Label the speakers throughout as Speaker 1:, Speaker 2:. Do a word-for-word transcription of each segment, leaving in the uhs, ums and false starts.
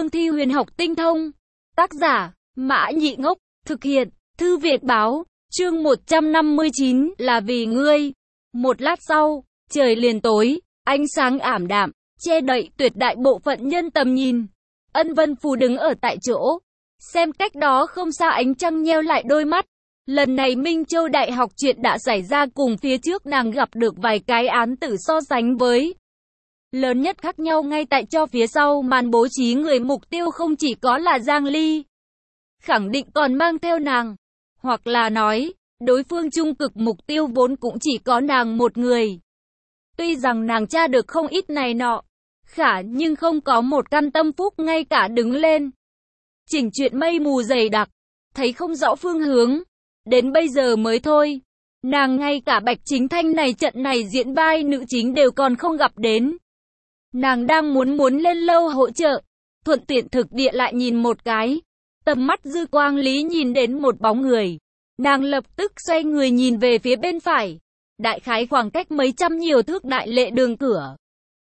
Speaker 1: cương thi huyền học tinh thông. Tác giả, Mã Nhị Ngốc, thực hiện, Thư Việt Báo, chương một trăm năm mươi chín, là vì ngươi. Một lát sau, trời liền tối, ánh sáng ảm đạm, che đậy tuyệt đại bộ phận nhân tầm nhìn. Ân Vân Phù đứng ở tại chỗ, xem cách đó không xa ánh trăng nheo lại đôi mắt. Lần này Minh Châu Đại học chuyện đã xảy ra cùng phía trước nàng gặp được vài cái án tử so sánh với. Lớn nhất khác nhau ngay tại cho phía sau màn bố trí người mục tiêu không chỉ có là Giang Ly. Khẳng định còn mang theo nàng. Hoặc là nói, đối phương trung cực mục tiêu vốn cũng chỉ có nàng một người. Tuy rằng nàng tra được không ít này nọ, khả nhưng không có một căn tâm phúc ngay cả đứng lên. Chỉnh chuyện mây mù dày đặc, thấy không rõ phương hướng. Đến bây giờ mới thôi, nàng ngay cả Bạch Chính Thanh này trận này diễn vai nữ chính đều còn không gặp đến. Nàng đang muốn muốn lên lâu hỗ trợ, thuận tiện thực địa lại nhìn một cái. Tầm mắt dư quang lý nhìn đến một bóng người. Nàng lập tức xoay người nhìn về phía bên phải. Đại khái khoảng cách mấy trăm nhiều thước đại lễ đường cửa.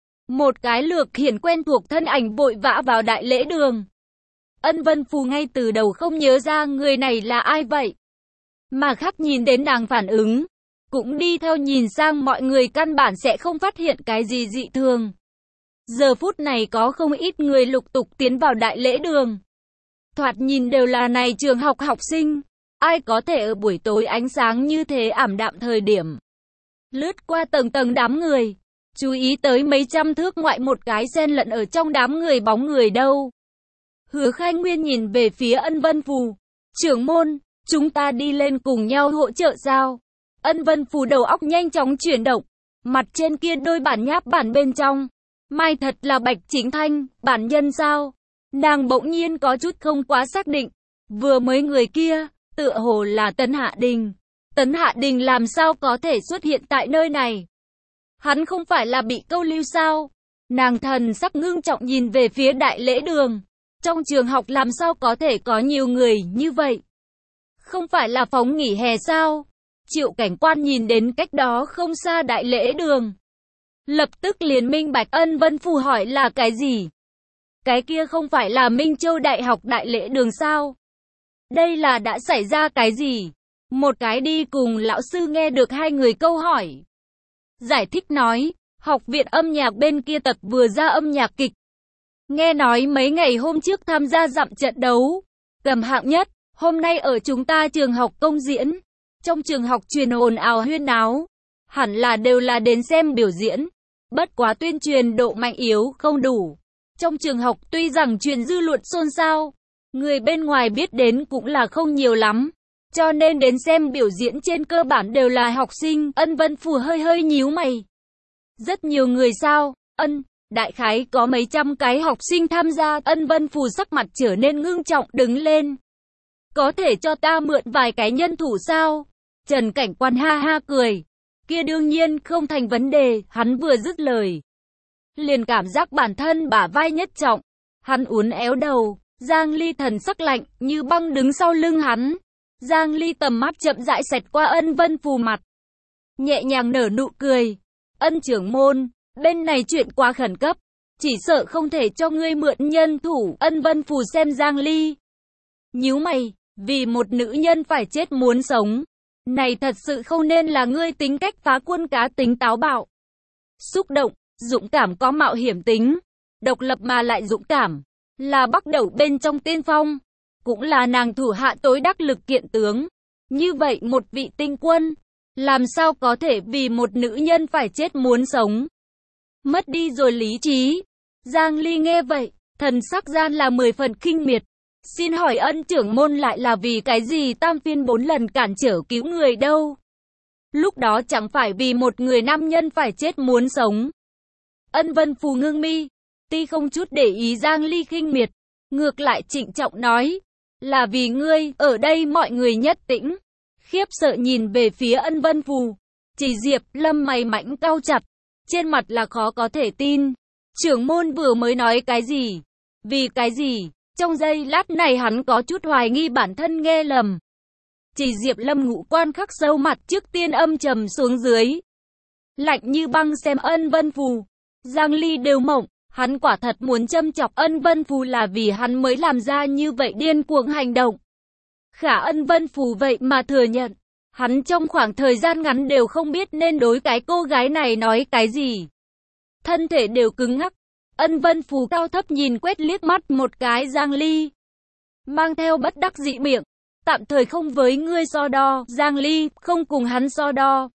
Speaker 1: Một cái lược hiển quen thuộc thân ảnh vội vã vào đại lễ đường. Ân Vân Phù ngay từ đầu không nhớ ra người này là ai vậy. Mà khác nhìn đến nàng phản ứng, cũng đi theo nhìn sang mọi người căn bản sẽ không phát hiện cái gì dị thường. Giờ phút này có không ít người lục tục tiến vào đại lễ đường. Thoạt nhìn đều là này trường học học sinh, ai có thể ở buổi tối ánh sáng như thế ảm đạm thời điểm. Lướt qua tầng tầng đám người, chú ý tới mấy trăm thước ngoại một cái xen lẫn ở trong đám người bóng người đâu. Hứa Khai Nguyên nhìn về phía Ân Vân Phù, trưởng môn, chúng ta đi lên cùng nhau hỗ trợ sao? Ân Vân Phù đầu óc nhanh chóng chuyển động, mặt trên kia đôi bản nháp bản bên trong. Mai thật là Bạch Chính Thanh, bản nhân sao? Nàng bỗng nhiên có chút không quá xác định. Vừa mới người kia, tựa hồ là Tấn Hạ Đình. Tấn Hạ Đình làm sao có thể xuất hiện tại nơi này? Hắn không phải là bị câu lưu sao? Nàng thần sắc ngưng trọng nhìn về phía đại lễ đường. Trong trường học làm sao có thể có nhiều người như vậy? Không phải là phóng nghỉ hè sao? Triệu cảnh quan nhìn đến cách đó không xa đại lễ đường. Lập tức liền minh bạch. Ân Vân Phù hỏi là cái gì? Cái kia không phải là Minh Châu Đại học đại lễ đường sao? Đây là đã xảy ra cái gì? Một cái đi cùng lão sư nghe được hai người câu hỏi. Giải thích nói, học viện âm nhạc bên kia tập vừa ra âm nhạc kịch. Nghe nói mấy ngày hôm trước tham gia dặm trận đấu, cầm hạng nhất, hôm nay ở chúng ta trường học công diễn. Trong trường học truyền ồn ào huyên náo, hẳn là đều là đến xem biểu diễn. Bất quá tuyên truyền độ mạnh yếu không đủ. Trong trường học tuy rằng truyền dư luận xôn xao, người bên ngoài biết đến cũng là không nhiều lắm. Cho nên đến xem biểu diễn trên cơ bản đều là học sinh. Ân Vân Phù hơi hơi nhíu mày. Rất nhiều người sao? Ân, đại khái có mấy trăm cái học sinh tham gia. Ân Vân Phù sắc mặt trở nên ngưng trọng đứng lên. Có thể cho ta mượn vài cái nhân thủ sao? Trần Cảnh Quan ha ha cười. Kia đương nhiên không thành vấn đề. Hắn vừa dứt lời, liền cảm giác bản thân bả vai nhất trọng. Hắn uốn éo đầu. Giang Ly thần sắc lạnh như băng đứng sau lưng hắn. Giang Ly tầm mắt chậm rãi xẹt qua Ân Vân Phù mặt, nhẹ nhàng nở nụ cười. Ân trưởng môn, bên này chuyện quá khẩn cấp, chỉ sợ không thể cho ngươi mượn nhân thủ. Ân Vân Phù xem Giang Ly, nhíu mày, vì một nữ nhân phải chết muốn sống, này thật sự không nên là ngươi tính cách phá quân cá tính táo bạo, xúc động, dũng cảm có mạo hiểm tính, độc lập mà lại dũng cảm, là bắt đầu bên trong tiên phong, cũng là nàng thủ hạ tối đắc lực kiện tướng. Như vậy một vị tinh quân, làm sao có thể vì một nữ nhân phải chết muốn sống, mất đi rồi lý trí. Giang Ly nghe vậy, thần sắc gian là mười phần khinh miệt. Xin hỏi Ân trưởng môn lại là vì cái gì tam phiên bốn lần cản trở cứu người đâu? Lúc đó chẳng phải vì một người nam nhân phải chết muốn sống. Ân Vân Phù ngưng mi, ti không chút để ý Giang Ly khinh miệt, ngược lại trịnh trọng nói, là vì ngươi. Ở đây mọi người nhất tĩnh, khiếp sợ nhìn về phía Ân Vân Phù. Chỉ Diệp Lâm mày mảnh cau chặt, trên mặt là khó có thể tin. Trưởng môn vừa mới nói cái gì? Vì cái gì? Trong giây lát này hắn có chút hoài nghi bản thân nghe lầm. Chỉ Diệp Lâm ngũ quan khắc sâu mặt trước tiên âm trầm xuống dưới, lạnh như băng xem Ân Vân Phù. Giang Ly đều mộng, Hắn quả thật muốn châm chọc Ân Vân Phù là vì hắn mới làm ra như vậy điên cuồng hành động. Khả Ân Vân Phù vậy mà thừa nhận. Hắn trong khoảng thời gian ngắn đều không biết nên đối cái cô gái này nói cái gì. Thân thể đều cứng ngắc. Ân Vân Phù cao thấp nhìn quét liếc mắt một cái Giang Ly. Mang theo bất đắc dĩ miệng. Tạm thời không với ngươi so đo, Giang Ly, không cùng hắn so đo.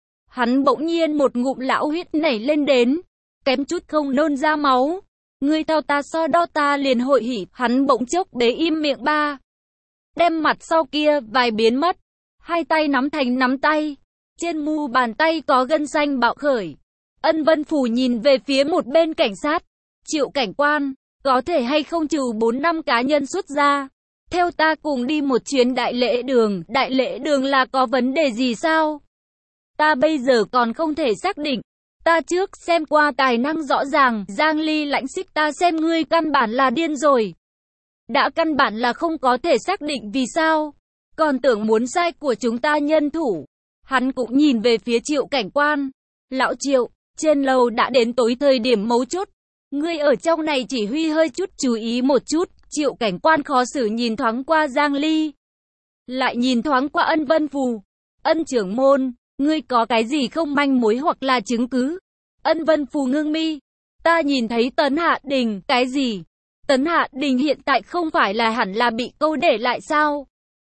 Speaker 1: Hắn bỗng nhiên một ngụm lão huyết nảy lên đến. Kém chút không nôn ra máu. Ngươi thao ta so đo ta liền hội hỉ, hắn bỗng chốc bế im miệng ba. Đem mặt sau kia vài biến mất. Hai tay nắm thành nắm tay. Trên mu bàn tay có gân xanh bạo khởi. Ân Vân Phù nhìn về phía một bên cảnh sát. Triệu cảnh quan, có thể hay không trừ bốn năm cá nhân xuất ra. Theo ta cùng đi một chuyến đại lễ đường. Đại lễ đường là có vấn đề gì sao? Ta bây giờ còn không thể xác định. Ta trước xem qua tài năng rõ ràng. Giang Ly lãnh xích ta xem ngươi căn bản là điên rồi. Đã căn bản là không có thể xác định vì sao. Còn tưởng muốn sai của chúng ta nhân thủ. Hắn cũng nhìn về phía Triệu cảnh quan. Lão Triệu, trên lầu đã đến tối thời điểm mấu chốt. Ngươi ở trong này chỉ huy hơi chút chú ý một chút. Triệu cảnh quan khó xử nhìn thoáng qua Giang Ly. Lại nhìn thoáng qua Ân Vân Phù. Ân trưởng môn, ngươi có cái gì không manh mối hoặc là chứng cứ? Ân Vân Phù ngưng mi. Ta nhìn thấy Tấn Hạ Đình, cái gì? Tấn Hạ Đình hiện tại không phải là hẳn là bị câu để lại sao?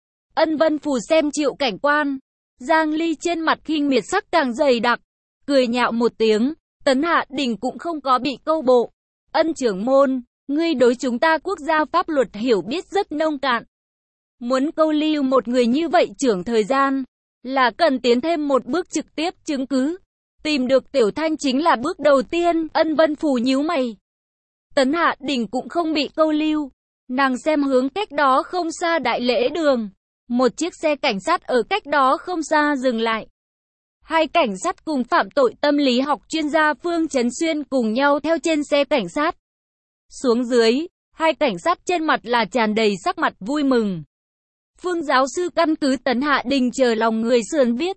Speaker 1: Ân Vân Phù xem Triệu cảnh quan. Giang Ly trên mặt khinh miệt sắc càng dày đặc. Cười nhạo một tiếng. Tấn Hạ Đình cũng không có bị câu bộ. Ân trưởng môn, ngươi đối chúng ta quốc gia pháp luật hiểu biết rất nông cạn. Muốn câu lưu một người như vậy trưởng thời gian, là cần tiến thêm một bước trực tiếp chứng cứ. Tìm được Tiểu Thanh chính là bước đầu tiên. Ân Vân Phù nhíu mày. Tấn Hạ Đình cũng không bị câu lưu. Nàng xem hướng cách đó không xa đại lễ đường. Một chiếc xe cảnh sát ở cách đó không xa dừng lại. Hai cảnh sát cùng phạm tội tâm lý học chuyên gia Phương Chấn Xuyên cùng nhau theo trên xe cảnh sát. Xuống dưới, hai cảnh sát trên mặt là tràn đầy sắc mặt vui mừng. Phương giáo sư căn cứ Tấn Hạ Đình chờ lòng người sườn viết.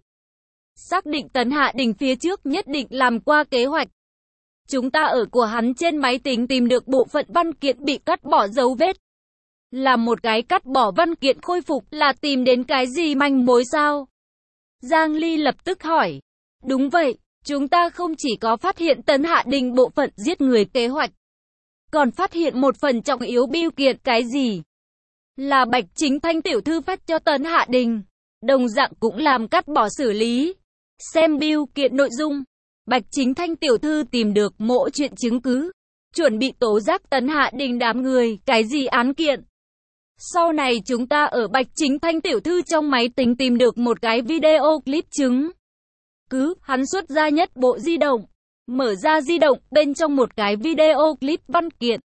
Speaker 1: Xác định Tấn Hạ Đình phía trước nhất định làm qua kế hoạch. Chúng ta ở của hắn trên máy tính tìm được bộ phận văn kiện bị cắt bỏ dấu vết. Là một cái cắt bỏ văn kiện khôi phục là tìm đến cái gì manh mối sao? Giang Ly lập tức hỏi. Đúng vậy, chúng ta không chỉ có phát hiện Tấn Hạ Đình bộ phận giết người kế hoạch. Còn phát hiện một phần trọng yếu bưu kiện cái gì? Là Bạch Chính Thanh tiểu thư phát cho Tấn Hạ Đình. Đồng dạng cũng làm cắt bỏ xử lý. Xem bưu kiện nội dung. Bạch Chính Thanh tiểu thư tìm được mộ chuyện chứng cứ. Chuẩn bị tố giác Tấn Hạ Đình đám người, cái gì án kiện. Sau này chúng ta ở Bạch Chính Thanh tiểu thư trong máy tính tìm được một cái video clip chứng cứ. Hắn xuất ra nhất bộ di động. Mở ra di động, bên trong một cái video clip văn kiện.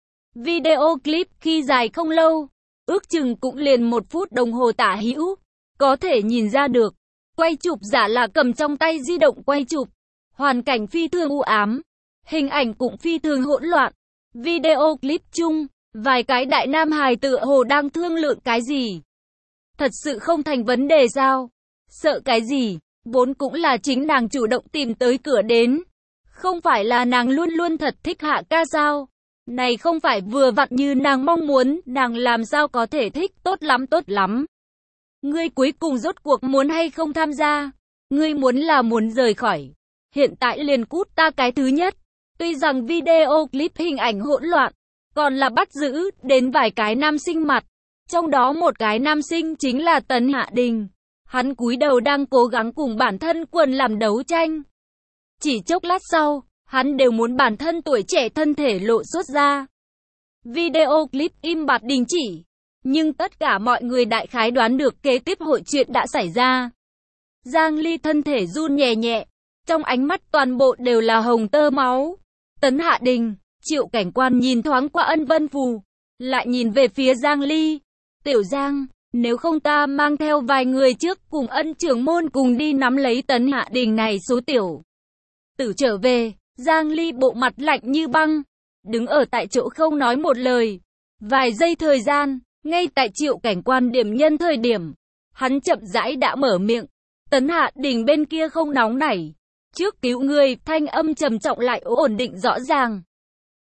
Speaker 1: Video clip khi dài không lâu. Ước chừng cũng liền một phút đồng hồ tả hữu. Có thể nhìn ra được. Quay chụp giả là cầm trong tay di động quay chụp. Hoàn cảnh phi thường u ám. Hình ảnh cũng phi thường hỗn loạn. Video clip chung. Vài cái đại nam hài tựa hồ đang thương lượng cái gì. Thật sự không thành vấn đề sao? Sợ cái gì? Vốn cũng là chính nàng chủ động tìm tới cửa đến. Không phải là nàng luôn luôn thật thích Hạ ca sao? Này không phải vừa vặn như nàng mong muốn, nàng làm sao có thể thích, tốt lắm tốt lắm. Ngươi cuối cùng rốt cuộc muốn hay không tham gia? Ngươi muốn là muốn rời khỏi. Hiện tại liền cút ta cái thứ nhất. Tuy rằng video clip hình ảnh hỗn loạn, còn là bắt giữ đến vài cái nam sinh mặt. Trong đó một cái nam sinh chính là Tấn Hạ Đình. Hắn cúi đầu đang cố gắng cùng bản thân quần làm đấu tranh. Chỉ chốc lát sau, hắn đều muốn bản thân tuổi trẻ thân thể lộ xuất ra. Video clip im bặt đình chỉ. Nhưng tất cả mọi người đại khái đoán được kế tiếp hội chuyện đã xảy ra. Giang Ly thân thể run nhẹ nhẹ. Trong ánh mắt toàn bộ đều là hồng tơ máu. Tấn Hạ Đình, Triệu cảnh quan nhìn thoáng qua Ân Vân Phù. Lại nhìn về phía Giang Ly. Tiểu Giang, nếu không ta mang theo vài người trước cùng Ân trưởng môn cùng đi nắm lấy Tấn Hạ Đình này số tiểu tử trở về. Giang Ly bộ mặt lạnh như băng. Đứng ở tại chỗ không nói một lời. Vài giây thời gian, ngay tại Triệu cảnh quan điểm nhân thời điểm. Hắn chậm rãi đã mở miệng. Tấn Hạ Đình bên kia không nóng nảy. Trước cứu người, thanh âm trầm trọng lại ổn định rõ ràng.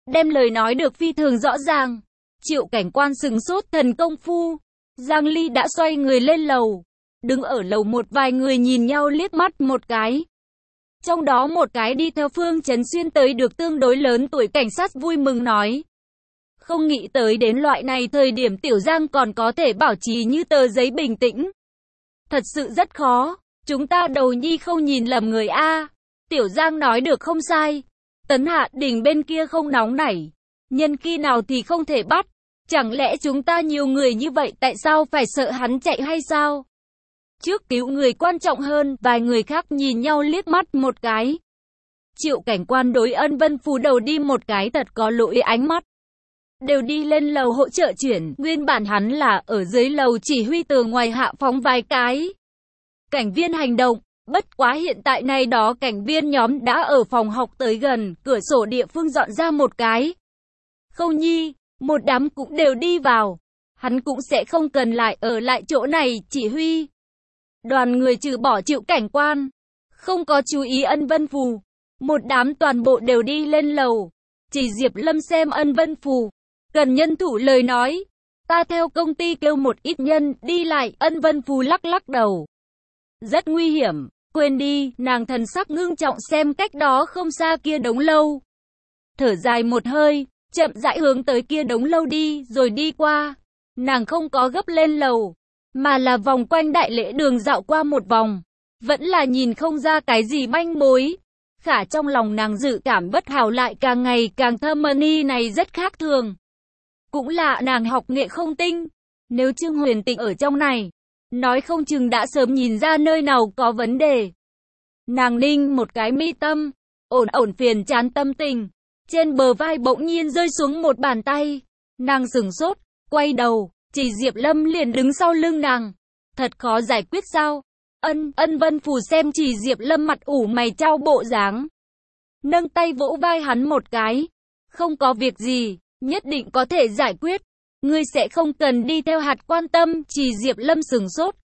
Speaker 1: đem lời nói được phi thường rõ ràng. Triệu cảnh quan sừng sốt thần công phu. Giang Ly đã xoay người lên lầu. Đứng ở lầu một vài người nhìn nhau liếc mắt một cái. Trong đó một cái đi theo Phương Chấn Xuyên tới được tương đối lớn tuổi cảnh sát vui mừng nói. Không nghĩ tới đến loại này thời điểm Tiểu Giang còn có thể bảo trì như tờ giấy bình tĩnh. Thật sự rất khó, chúng ta đầu nhi không nhìn lầm người a. Tiểu Giang nói được không sai. Tấn Hạ Đình bên kia không nóng nảy. Nhân khi nào thì không thể bắt. Chẳng lẽ chúng ta nhiều người như vậy tại sao phải sợ hắn chạy hay sao? Trước cứu người quan trọng hơn, vài người khác nhìn nhau liếc mắt một cái. Triệu cảnh quan đối Ân Vân Phù đầu đi một cái thật có lỗi ánh mắt. Đều đi lên lầu hỗ trợ chuyển, nguyên bản hắn là ở dưới lầu chỉ huy từ ngoài hạ phóng vài cái. Cảnh viên hành động, bất quá hiện tại này đó cảnh viên nhóm đã ở phòng học tới gần, cửa sổ địa phương dọn ra một cái. Khâu Nhi, một đám cũng đều đi vào. Hắn cũng sẽ không cần lại ở lại chỗ này chỉ huy. Đoàn người trừ bỏ Triệu cảnh quan, không có chú ý Ân Vân Phù. Một đám toàn bộ đều đi lên lầu. Chỉ Diệp Lâm xem Ân Vân Phù. Cần nhân thủ lời nói. Ta theo công ty kêu một ít nhân đi lại. Ân Vân Phù lắc lắc đầu. Rất nguy hiểm. Quên đi, nàng thần sắc ngưng trọng xem cách đó không xa kia đống lâu. Thở dài một hơi, chậm rãi hướng tới kia đống lâu đi, rồi đi qua. Nàng không có gấp lên lầu, mà là vòng quanh đại lễ đường dạo qua một vòng. Vẫn là nhìn không ra cái gì manh mối. Khả trong lòng nàng dự cảm bất hảo lại càng ngày càng thâm, Mani này rất khác thường. Cũng là nàng học nghệ không tinh. Nếu Trương Huyền Tịnh ở trong này, nói không chừng đã sớm nhìn ra nơi nào có vấn đề. Nàng ninh một cái mi tâm, ổn ổn phiền chán tâm tình. Trên bờ vai bỗng nhiên rơi xuống một bàn tay. Nàng sửng sốt, quay đầu, chỉ Diệp Lâm liền đứng sau lưng nàng. Thật khó giải quyết sao? Ân, Ân Vân Phù xem chỉ Diệp Lâm mặt ủ mày chau bộ dáng. Nâng tay vỗ vai hắn một cái. Không có việc gì, nhất định có thể giải quyết. Ngươi sẽ không cần đi theo hạt quan tâm, chỉ Diệp Lâm sửng sốt.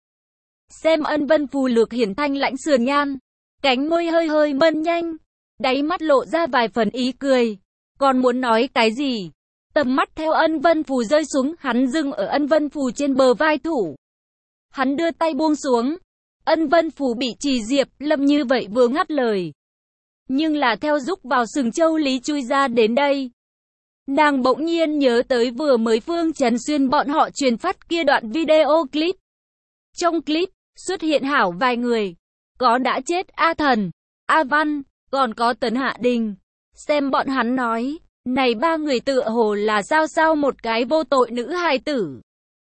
Speaker 1: Xem Ân Vân Phù lược hiển thanh lãnh sườn nhan. Cánh môi hơi hơi mân nhanh. Đáy mắt lộ ra vài phần ý cười. Còn muốn nói cái gì? Tầm mắt theo Ân Vân Phù rơi xuống, hắn dừng ở Ân Vân Phù trên bờ vai thủ. Hắn đưa tay buông xuống. Ân Vân Phù bị chỉ Diệp Lâm như vậy vừa ngắt lời. Nhưng là theo rúc vào sừng châu lý chui ra đến đây. Nàng bỗng nhiên nhớ tới vừa mới Phương Chấn Xuyên bọn họ truyền phát kia đoạn video clip. Trong clip, xuất hiện hảo vài người. Có đã chết A Thần, A Văn, còn có Tấn Hạ Đình. Xem bọn hắn nói, này ba người tựa hồ là sao sao một cái vô tội nữ hài tử.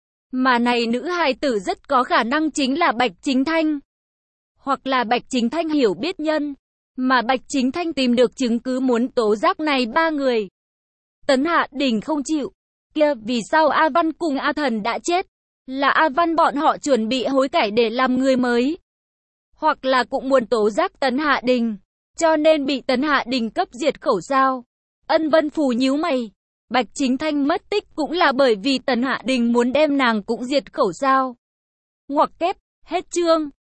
Speaker 1: Mà này nữ hài tử rất có khả năng chính là Bạch Chính Thanh. Hoặc là Bạch Chính Thanh hiểu biết nhân. Mà Bạch Chính Thanh tìm được chứng cứ muốn tố giác này ba người. Tấn Hạ Đình không chịu. Kia vì sao A Văn cùng A Thần đã chết? Là A Văn bọn họ chuẩn bị hối cải để làm người mới. Hoặc là cũng muốn tố giác Tấn Hạ Đình. Cho nên bị Tấn Hạ Đình cấp diệt khẩu sao? Ân Vân Phù nhíu mày. Bạch Chính Thanh mất tích cũng là bởi vì Tấn Hạ Đình muốn đem nàng cũng diệt khẩu sao? Ngoặc kép, hết chương.